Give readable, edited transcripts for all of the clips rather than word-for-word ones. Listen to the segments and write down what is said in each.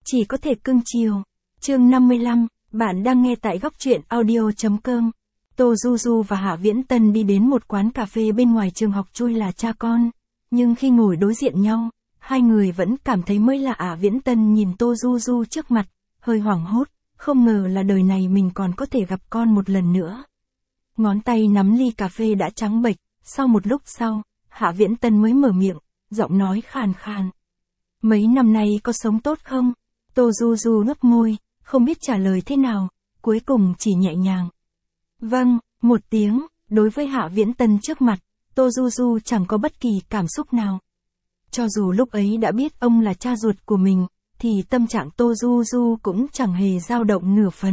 Chỉ có thể cưng chiều. Chương 55, bạn đang nghe tại góc truyện audio.com. Tô Du Du và Hạ Viễn Tân đi đến một quán cà phê bên ngoài trường học chui là cha con. Nhưng khi ngồi đối diện nhau, hai người vẫn cảm thấy mới lạ. Hạ Viễn Tân nhìn Tô Du Du trước mặt, hơi hoảng hốt, không ngờ là đời này mình còn có thể gặp con một lần nữa. Ngón tay nắm ly cà phê đã trắng bệch, sau một lúc sau, Hạ Viễn Tân mới mở miệng, giọng nói khàn khàn. Mấy năm nay có sống tốt không? Tô Du Du ngấp môi, không biết trả lời thế nào, cuối cùng chỉ nhẹ nhàng. Vâng, một tiếng. Đối với Hạ Viễn Tân trước mặt, Tô Du Du chẳng có bất kỳ cảm xúc nào. Cho dù lúc ấy đã biết ông là cha ruột của mình, thì tâm trạng Tô Du Du cũng chẳng hề dao động nửa phần.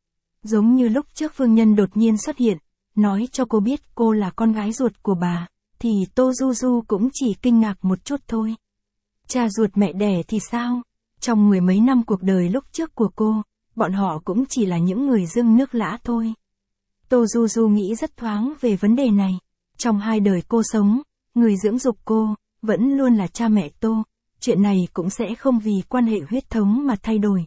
Giống như lúc trước Phương Nhân đột nhiên xuất hiện, nói cho cô biết cô là con gái ruột của bà, thì Tô Du Du cũng chỉ kinh ngạc một chút thôi. Cha ruột mẹ đẻ thì sao? Trong mười mấy năm cuộc đời lúc trước của cô, bọn họ cũng chỉ là những người dưng nước lã thôi. Tô Du Du nghĩ rất thoáng về vấn đề này. Trong hai đời cô sống, người dưỡng dục cô, vẫn luôn là cha mẹ Tô. Chuyện này cũng sẽ không vì quan hệ huyết thống mà thay đổi.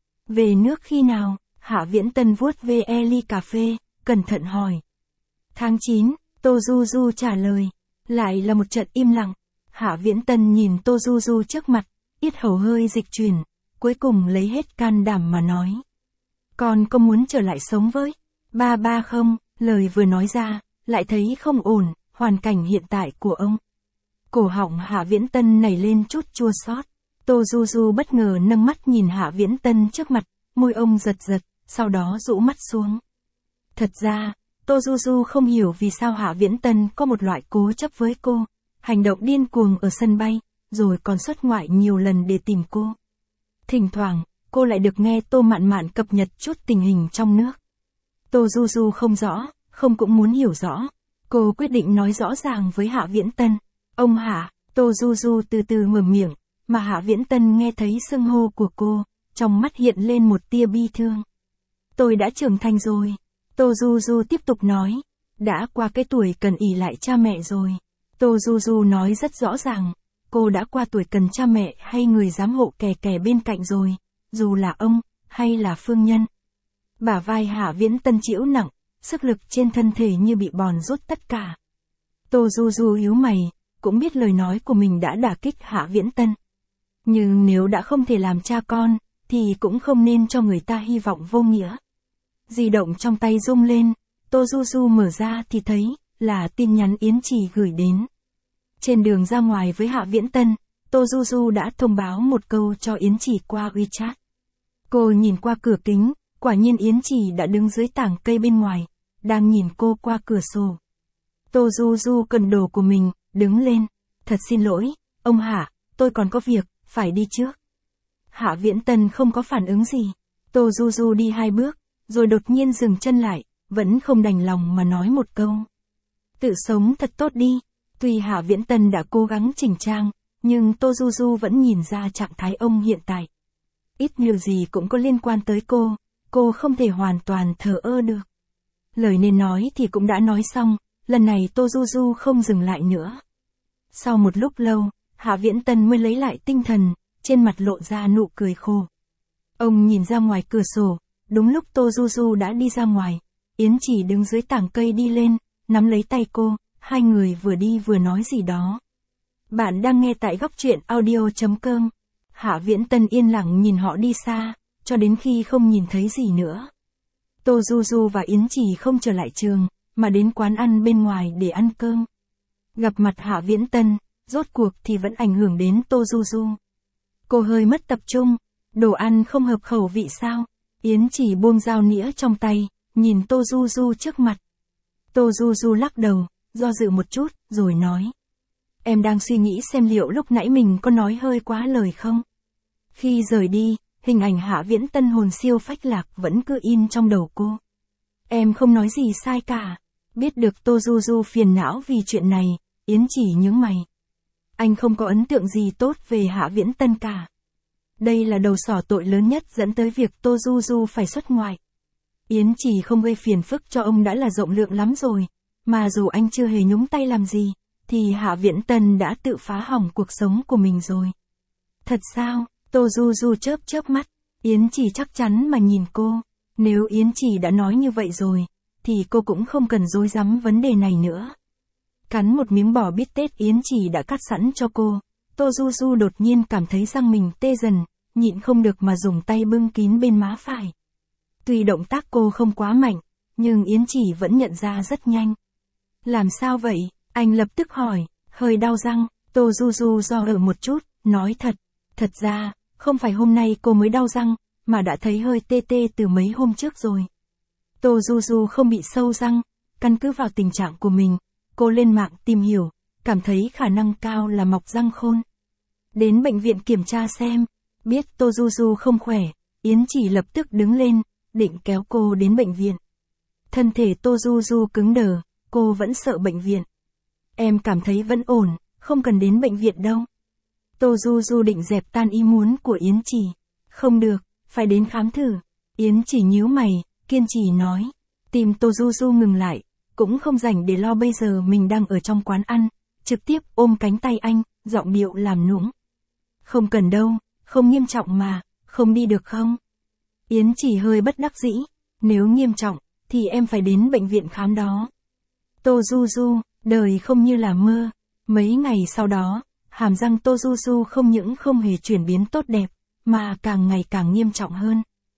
Về nước khi nào? Hạ Viễn Tân vuốt ve ly cà phê, cẩn thận hỏi. Tháng 9, Tô Du Du trả lời. Lại là một trận im lặng. Hạ Viễn Tân nhìn Tô Du Du trước mặt, yết hầu hơi dịch chuyển, cuối cùng lấy hết can đảm mà nói. Con có muốn trở lại sống với ba không? Lời vừa nói ra, lại thấy không ổn, hoàn cảnh hiện tại của ông. Cổ họng Hạ Viễn Tân nảy lên chút chua xót. Tô Du Du bất ngờ nâng mắt nhìn Hạ Viễn Tân trước mặt, môi ông giật giật, sau đó rũ mắt xuống. Thật ra, Tô Du Du không hiểu vì sao Hạ Viễn Tân có một loại cố chấp với cô, hành động điên cuồng ở sân bay, rồi còn xuất ngoại nhiều lần để tìm cô. Thỉnh thoảng, cô lại được nghe Tô Mạn Mạn cập nhật chút tình hình trong nước. Tô Du Du không rõ, không cũng muốn hiểu rõ. Cô quyết định nói rõ ràng với Hạ Viễn Tân. Ông Hạ, Tô Du Du từ từ mở miệng, mà Hạ Viễn Tân nghe thấy xưng hô của cô, trong mắt hiện lên một tia bi thương. Tôi đã trưởng thành rồi. Tô Du Du tiếp tục nói. Đã qua cái tuổi cần ỷ lại cha mẹ rồi. Tô Du Du nói rất rõ ràng. Cô đã qua tuổi cần cha mẹ hay người giám hộ kè kè bên cạnh rồi. Dù là ông, hay là Phương Nhân. Bả vai Hạ Viễn Tân chịu nặng, sức lực trên thân thể như bị bòn rút tất cả. Tô Du Du yếu mày, cũng biết lời nói của mình đã đả kích Hạ Viễn Tân. Nhưng nếu đã không thể làm cha con, thì cũng không nên cho người ta hy vọng vô nghĩa. Di động trong tay rung lên, Tô Du Du mở ra thì thấy, là tin nhắn Yến Trì gửi đến. Trên đường ra ngoài với Hạ Viễn Tân, Tô Du Du đã thông báo một câu cho Yến Trì qua WeChat. Cô nhìn qua cửa kính, quả nhiên Yến Trì đã đứng dưới tảng cây bên ngoài, đang nhìn cô qua cửa sổ. Tô Du Du cần đồ của mình, đứng lên. Thật xin lỗi, ông Hạ, tôi còn có việc, phải đi trước. Hạ Viễn Tân không có phản ứng gì. Tô Du Du đi 2 bước, rồi đột nhiên dừng chân lại, vẫn không đành lòng mà nói một câu. Tự sống thật tốt đi. Tuy Hạ Viễn Tân đã cố gắng chỉnh trang, nhưng Tô Du Du vẫn nhìn ra trạng thái ông hiện tại. Ít nhiều gì cũng có liên quan tới cô không thể hoàn toàn thờ ơ được. Lời nên nói thì cũng đã nói xong, lần này Tô Du Du không dừng lại nữa. Sau một lúc lâu, Hạ Viễn Tân mới lấy lại tinh thần, trên mặt lộ ra nụ cười khô. Ông nhìn ra ngoài cửa sổ, đúng lúc Tô Du Du đã đi ra ngoài, Yến Chỉ đứng dưới tảng cây đi lên, nắm lấy tay cô, hai người vừa đi vừa nói gì đó. Bạn đang nghe tại góc truyện audio.com. Hạ Viễn Tân yên lặng nhìn họ đi xa, cho đến khi không nhìn thấy gì nữa. Tô Du Du và Yến Chỉ không trở lại trường, mà đến quán ăn bên ngoài để ăn cơm. Gặp mặt Hạ Viễn Tân, rốt cuộc thì vẫn ảnh hưởng đến Tô Du Du. Cô hơi mất tập trung, đồ ăn không hợp khẩu vị sao? Yến Chỉ buông dao nĩa trong tay, nhìn Tô Du Du trước mặt. Tô Du Du lắc đầu, do dự một chút, rồi nói. Em đang suy nghĩ xem liệu lúc nãy mình có nói hơi quá lời không? Khi rời đi, hình ảnh Hạ Viễn Tân hồn siêu phách lạc vẫn cứ in trong đầu cô. Em không nói gì sai cả. Biết được Tô Du Du phiền não vì chuyện này, Yến Chỉ nhướng mày. Anh không có ấn tượng gì tốt về Hạ Viễn Tân cả. Đây là đầu sỏ tội lớn nhất dẫn tới việc Tô Du Du phải xuất ngoại. Yến Chỉ không gây phiền phức cho ông đã là rộng lượng lắm rồi, mà dù anh chưa hề nhúng tay làm gì, thì Hạ Viễn Tân đã tự phá hỏng cuộc sống của mình rồi. Thật sao? Tô Du Du chớp chớp mắt, Yến Chỉ chắc chắn mà nhìn cô. Nếu Yến Chỉ đã nói như vậy rồi, thì cô cũng không cần rối rắm vấn đề này nữa. Cắn một miếng bò bít tết Yến Chỉ đã cắt sẵn cho cô, Tô Du Du đột nhiên cảm thấy răng mình tê dần, nhịn không được mà dùng tay bưng kín bên má phải. Tuy động tác cô không quá mạnh, nhưng Yến Chỉ vẫn nhận ra rất nhanh. Làm sao vậy? Anh lập tức hỏi, hơi đau răng. Tô Du Du do dự một chút, nói thật ra, không phải hôm nay cô mới đau răng, mà đã thấy hơi tê tê từ mấy hôm trước rồi. Tô Du Du không bị sâu răng, căn cứ vào tình trạng của mình, cô lên mạng tìm hiểu, cảm thấy khả năng cao là mọc răng khôn. Đến bệnh viện kiểm tra xem, biết Tô Du Du không khỏe, Yến Chỉ lập tức đứng lên, định kéo cô đến bệnh viện. Thân thể Tô Du Du cứng đờ, cô vẫn sợ bệnh viện. Em cảm thấy vẫn ổn, không cần đến bệnh viện đâu. Tô Du Du định dẹp tan ý muốn của Yến Chỉ. Không được, phải đến khám thử. Yến Chỉ nhíu mày, kiên trì nói. Tim Tô Du Du ngừng lại, cũng không rảnh để lo bây giờ mình đang ở trong quán ăn, trực tiếp ôm cánh tay anh, giọng điệu làm nũng. Không cần đâu, không nghiêm trọng mà, không đi được không? Yến Chỉ hơi bất đắc dĩ, nếu nghiêm trọng, thì em phải đến bệnh viện khám đó. Tô Du Du, đời không như là mơ. Mấy ngày sau đó, hàm răng Tô Du Du không những không hề chuyển biến tốt đẹp, mà càng ngày càng nghiêm trọng hơn.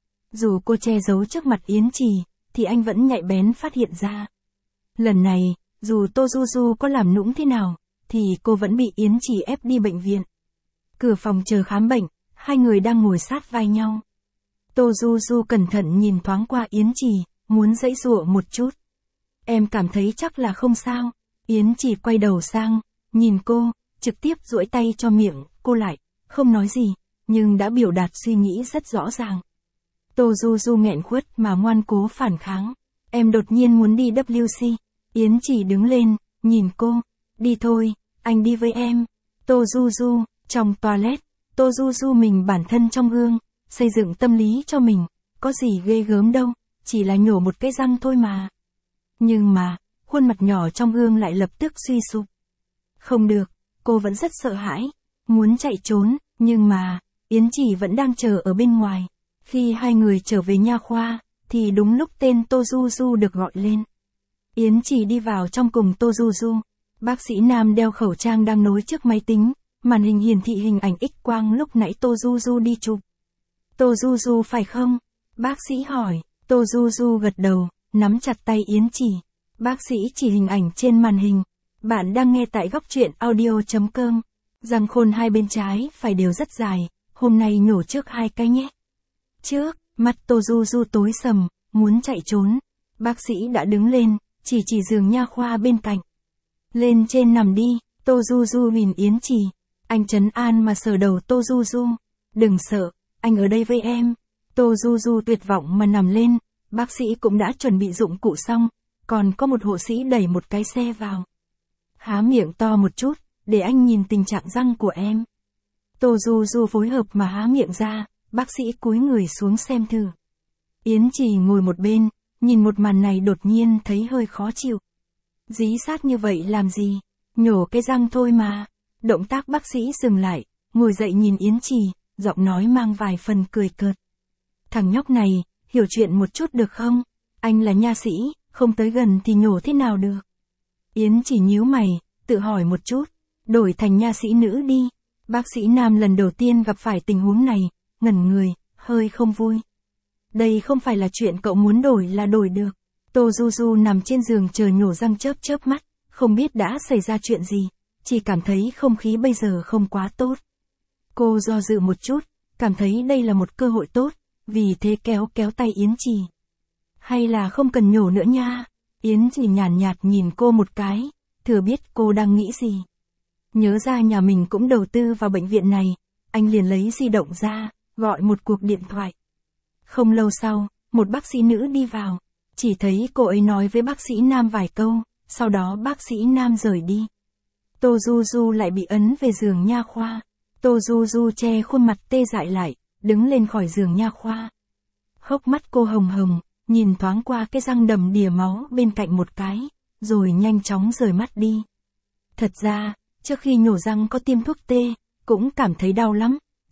Dù cô che giấu trước mặt Yến Chỉ, thì anh vẫn nhạy bén phát hiện ra. Lần này, dù Tô Du Du có làm nũng thế nào, thì cô vẫn bị Yến Chỉ ép đi bệnh viện. Cửa phòng chờ khám bệnh, hai người đang ngồi sát vai nhau. Tô Du Du cẩn thận nhìn thoáng qua Yến Chỉ, muốn giãy giụa một chút. Em cảm thấy chắc là không sao. Yến Chỉ quay đầu sang, nhìn cô, trực tiếp duỗi tay cho miệng cô lại, không nói gì, nhưng đã biểu đạt suy nghĩ rất rõ ràng. Tô Du Du nghẹn khuất mà ngoan cố phản kháng. Em đột nhiên muốn đi WC. Yến Chỉ đứng lên, nhìn cô. Đi thôi, anh đi với em. Tô Du Du, trong toilet, Tô Du Du mình bản thân trong gương, xây dựng tâm lý cho mình, có gì ghê gớm đâu, chỉ là nhổ một cái răng thôi mà. Nhưng mà, khuôn mặt nhỏ trong gương lại lập tức suy sụp. Không được, cô vẫn rất sợ hãi, muốn chạy trốn, nhưng mà, Yến Chỉ vẫn đang chờ ở bên ngoài. Khi hai người trở về nha khoa, thì đúng lúc tên Tô Du Du được gọi lên. Yến Chỉ đi vào trong cùng Tô Du Du. Bác sĩ nam đeo khẩu trang đang nối trước máy tính, màn hình hiển thị hình ảnh X-quang lúc nãy Tô Du Du đi chụp. Tô Du Du phải không? Bác sĩ hỏi. Tô Du Du gật đầu, nắm chặt tay Yến Chỉ. Bác sĩ chỉ hình ảnh trên màn hình. Bạn đang nghe tại góc truyện audio.com. Răng khôn hai bên trái phải đều rất dài, hôm nay nhổ trước 2 cái nhé. Trước, mắt Tô Du Du tối sầm, muốn chạy trốn. Bác sĩ đã đứng lên, chỉ giường nha khoa bên cạnh. Lên trên nằm đi. Tô Du Du nhìn Yến Chỉ. Anh trấn an mà sờ đầu Tô Du Du. Đừng sợ, anh ở đây với em. Tô Du Du tuyệt vọng mà nằm lên. Bác sĩ cũng đã chuẩn bị dụng cụ xong, còn có một hộ sĩ đẩy một cái xe vào. Há miệng to một chút, để anh nhìn tình trạng răng của em. Tô Du Du phối hợp mà há miệng ra, bác sĩ cúi người xuống xem thử. Yến Chỉ ngồi một bên, nhìn một màn này đột nhiên thấy hơi khó chịu. Dí sát như vậy làm gì? Nhổ cái răng thôi mà. Động tác bác sĩ dừng lại, ngồi dậy nhìn Yến Chỉ, giọng nói mang vài phần cười cợt. Thằng nhóc này, hiểu chuyện một chút được không? Anh là nha sĩ, không tới gần thì nhổ thế nào được? Yến Chỉ nhíu mày, tự hỏi một chút, đổi thành nha sĩ nữ đi. Bác sĩ nam lần đầu tiên gặp phải tình huống này, ngẩn người, hơi không vui. Đây không phải là chuyện cậu muốn đổi là đổi được. Tô Du Du nằm trên giường chờ nhổ răng chớp chớp mắt, không biết đã xảy ra chuyện gì, chỉ cảm thấy không khí bây giờ không quá tốt. Cô do dự một chút, cảm thấy đây là một cơ hội tốt, vì thế kéo tay Yến Chỉ. Hay là không cần nhổ nữa nha. Yến Chỉ nhàn nhạt nhìn cô một cái, thừa biết cô đang nghĩ gì. Nhớ ra nhà mình cũng đầu tư vào bệnh viện này, anh liền lấy di động ra, gọi một cuộc điện thoại. Không lâu sau, một bác sĩ nữ đi vào, chỉ thấy cô ấy nói với bác sĩ nam vài câu, sau đó bác sĩ nam rời đi. Tô Du Du lại bị ấn về giường nha khoa. Tô Du Du che khuôn mặt tê dại lại, đứng lên khỏi giường nha khoa. Hốc mắt cô hồng hồng, nhìn thoáng qua cái răng đầm đìa máu bên cạnh một cái, rồi nhanh chóng rời mắt đi. Thật ra, trước khi nhổ răng có tiêm thuốc tê, cũng cảm thấy đau lắm,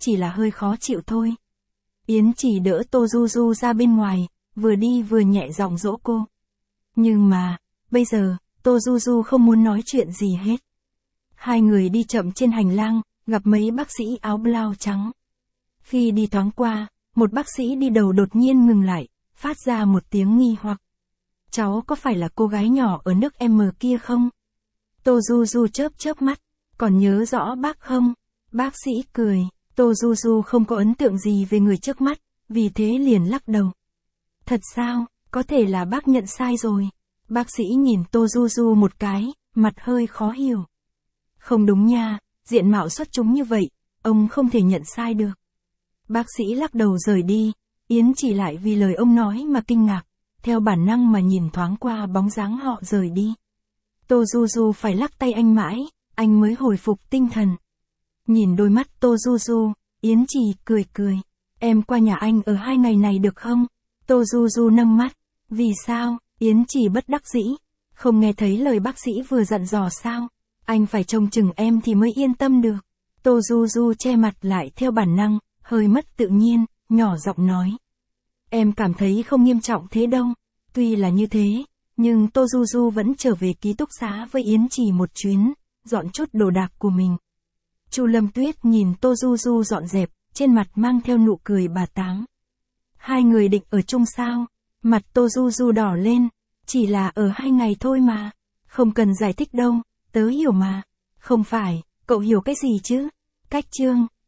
chỉ là hơi khó chịu thôi. Yến Chỉ đỡ Tô Du Du ra bên ngoài, vừa đi vừa nhẹ giọng dỗ cô. Nhưng mà, bây giờ, Tô Du Du không muốn nói chuyện gì hết. Hai người đi chậm trên hành lang, gặp mấy bác sĩ áo blau trắng. Khi đi thoáng qua, một bác sĩ đi đầu đột nhiên ngừng lại, phát ra một tiếng nghi hoặc. Cháu có phải là cô gái nhỏ ở nước M kia không? Tô Du Du chớp mắt, còn nhớ rõ bác không? Bác sĩ cười, Tô Du Du không có ấn tượng gì về người trước mắt, vì thế liền lắc đầu. Thật sao, có thể là bác nhận sai rồi. Bác sĩ nhìn Tô Du Du một cái, mặt hơi khó hiểu. Không đúng nha, diện mạo xuất chúng như vậy, ông không thể nhận sai được. Bác sĩ lắc đầu rời đi, Yến Chỉ lại vì lời ông nói mà kinh ngạc, theo bản năng mà nhìn thoáng qua bóng dáng họ rời đi. Tô Du Du phải lắc tay anh mãi, anh mới hồi phục tinh thần. Nhìn đôi mắt Tô Du Du, Yến Chỉ cười. Em qua nhà anh ở 2 ngày này được không? Tô Du Du nâng mắt. Vì sao? Yến Chỉ bất đắc dĩ. Không nghe thấy lời bác sĩ vừa dặn dò sao? Anh phải trông chừng em thì mới yên tâm được. Tô Du Du che mặt lại theo bản năng, hơi mất tự nhiên, nhỏ giọng nói. Em cảm thấy không nghiêm trọng thế đâu. Tuy là như thế, nhưng Tô Du Du vẫn trở về ký túc xá với Yến Chỉ một chuyến, dọn chút đồ đạc của mình. Chu Lâm Tuyết nhìn Tô Du Du dọn dẹp, trên mặt mang theo nụ cười bà táng. Hai người định ở chung sao? Mặt Tô Du Du đỏ lên, chỉ là ở 2 ngày thôi mà. Không cần giải thích đâu, tớ hiểu mà. Không phải, cậu hiểu cái gì chứ? Cách chương.